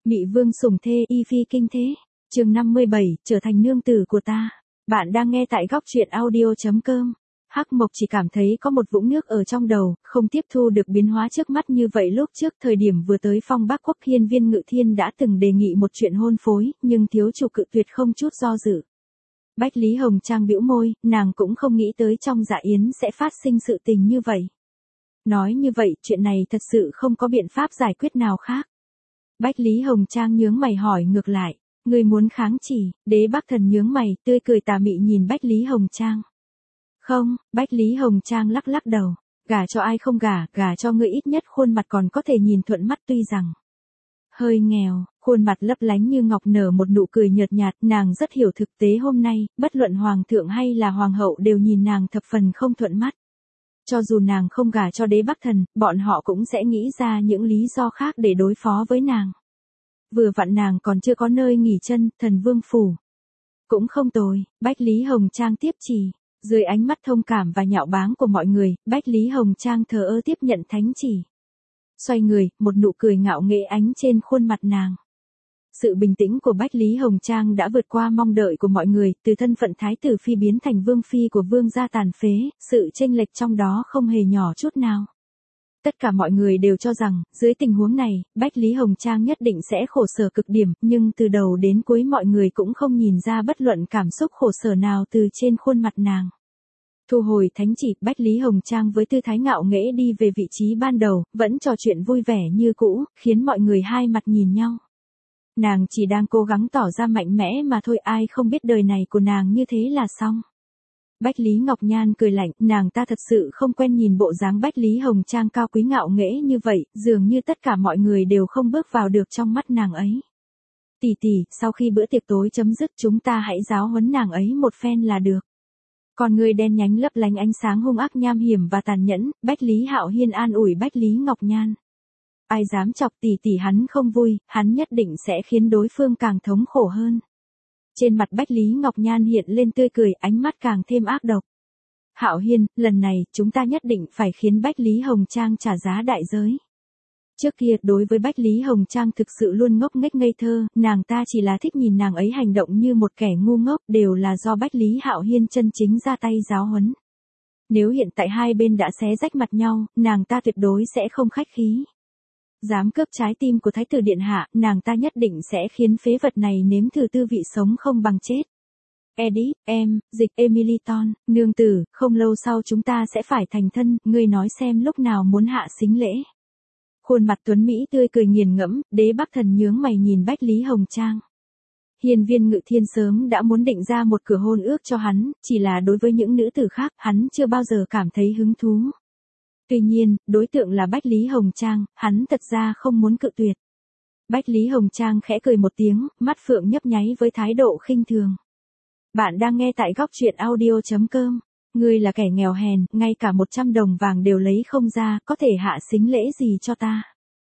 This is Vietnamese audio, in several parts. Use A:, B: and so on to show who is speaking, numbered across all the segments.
A: Mị vương sủng thê y phi kinh thế. Chương 57, trở thành nương tử của ta. Bạn đang nghe tại góc truyện audio.com. Hắc Mộc chỉ cảm thấy có một vũng nước ở trong đầu, không tiếp thu được biến hóa trước mắt như vậy. Lúc trước thời điểm vừa tới Phong Bắc Quốc, Hiên Viên Ngự Thiên đã từng đề nghị một chuyện hôn phối, nhưng thiếu chủ cự tuyệt không chút do dự. Bách Lý Hồng Trang bĩu môi, nàng cũng không nghĩ tới trong dạ yến sẽ phát sinh sự tình như vậy. Nói như vậy, chuyện này thật sự không có biện pháp giải quyết nào khác. Bách Lý Hồng Trang nhướng mày hỏi ngược lại, ngươi muốn kháng chỉ? Đế Bắc Thần nhướng mày, tươi cười tà mị nhìn Bách Lý Hồng Trang. Không, Bách Lý Hồng Trang lắc lắc đầu, gả cho ai không gả cho ngươi ít nhất khuôn mặt còn có thể nhìn thuận mắt, tuy rằng hơi nghèo, khuôn mặt lấp lánh như ngọc nở một nụ cười nhợt nhạt. Nàng rất hiểu thực tế hôm nay, bất luận hoàng thượng hay là hoàng hậu đều nhìn nàng thập phần không thuận mắt. Cho dù nàng không gả cho Đế Bắc Thần, bọn họ cũng sẽ nghĩ ra những lý do khác để đối phó với nàng. Vừa vặn nàng còn chưa có nơi nghỉ chân, Thần Vương phủ cũng không tồi. Bách Lý Hồng Trang tiếp chỉ. Dưới ánh mắt thông cảm và nhạo báng của mọi người, Bách Lý Hồng Trang thờ ơ tiếp nhận thánh chỉ. Xoay người, một nụ cười ngạo nghễ ánh trên khuôn mặt nàng. Sự bình tĩnh của Bách Lý Hồng Trang đã vượt qua mong đợi của mọi người, từ thân phận thái tử phi biến thành vương phi của vương gia tàn phế, sự chênh lệch trong đó không hề nhỏ chút nào. Tất cả mọi người đều cho rằng, dưới tình huống này, Bách Lý Hồng Trang nhất định sẽ khổ sở cực điểm, nhưng từ đầu đến cuối mọi người cũng không nhìn ra bất luận cảm xúc khổ sở nào từ trên khuôn mặt nàng. Thu hồi thánh chỉ, Bách Lý Hồng Trang với tư thái ngạo nghễ đi về vị trí ban đầu, vẫn trò chuyện vui vẻ như cũ, khiến mọi người hai mặt nhìn nhau. Nàng chỉ đang cố gắng tỏ ra mạnh mẽ mà thôi, ai không biết đời này của nàng như thế là xong. Bách Lý Ngọc Nhan cười lạnh, nàng ta thật sự không quen nhìn bộ dáng Bách Lý Hồng Trang cao quý ngạo nghễ như vậy, dường như tất cả mọi người đều không bước vào được trong mắt nàng ấy. Tỷ tỷ, sau khi bữa tiệc tối chấm dứt chúng ta hãy giáo huấn nàng ấy một phen là được. Con người đen nhánh lấp lánh ánh sáng hung ác nham hiểm và tàn nhẫn, Bách Lý Hạo Hiên an ủi Bách Lý Ngọc Nhan. Ai dám chọc tỷ tỷ hắn không vui, hắn nhất định sẽ khiến đối phương càng thống khổ hơn. Trên mặt Bách Lý Ngọc Nhan hiện lên tươi cười, ánh mắt càng thêm ác độc. Hạo Hiên, lần này chúng ta nhất định phải khiến Bách Lý Hồng Trang trả giá đại giới. Trước kia, đối với Bách Lý Hồng Trang thực sự luôn ngốc nghếch ngây thơ, nàng ta chỉ là thích nhìn nàng ấy hành động như một kẻ ngu ngốc, đều là do Bách Lý Hạo Hiên chân chính ra tay giáo huấn. Nếu hiện tại hai bên đã xé rách mặt nhau, nàng ta tuyệt đối sẽ không khách khí. Dám cướp trái tim của Thái tử Điện Hạ, nàng ta nhất định sẽ khiến phế vật này nếm thử tư vị sống không bằng chết. Edith, em, dịch Emiliton, nương tử, không lâu sau chúng ta sẽ phải thành thân, ngươi nói xem lúc nào muốn hạ sính lễ. Khuôn mặt tuấn Mỹ tươi cười nghiền ngẫm, Đế Bắc Thần nhướng mày nhìn Bách Lý Hồng Trang. Hiên Viên Ngự Thiên sớm đã muốn định ra một cửa hôn ước cho hắn, chỉ là đối với những nữ tử khác, hắn chưa bao giờ cảm thấy hứng thú. Tuy nhiên, đối tượng là Bách Lý Hồng Trang, hắn thật ra không muốn cự tuyệt. Bách Lý Hồng Trang khẽ cười một tiếng, mắt phượng nhấp nháy với thái độ khinh thường. Bạn đang nghe tại góc truyện audio.com. Ngươi là kẻ nghèo hèn, ngay cả 100 đồng vàng đều lấy không ra, có thể hạ sính lễ gì cho ta?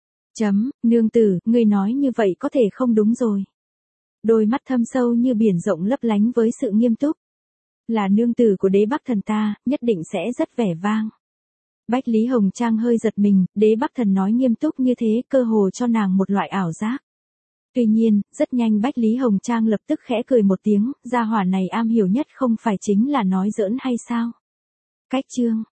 A: Nương tử, ngươi nói như vậy có thể không đúng rồi. Đôi mắt thâm sâu như biển rộng lấp lánh với sự nghiêm túc. Là nương tử của Đế Bắc Thần ta, nhất định sẽ rất vẻ vang. Bách Lý Hồng Trang hơi giật mình, Đế Bắc Thần nói nghiêm túc như thế, cơ hồ cho nàng một loại ảo giác. Tuy nhiên, rất nhanh Bách Lý Hồng Trang lập tức khẽ cười một tiếng, gia hỏa này am hiểu nhất không phải chính là nói giỡn hay sao? Cách chương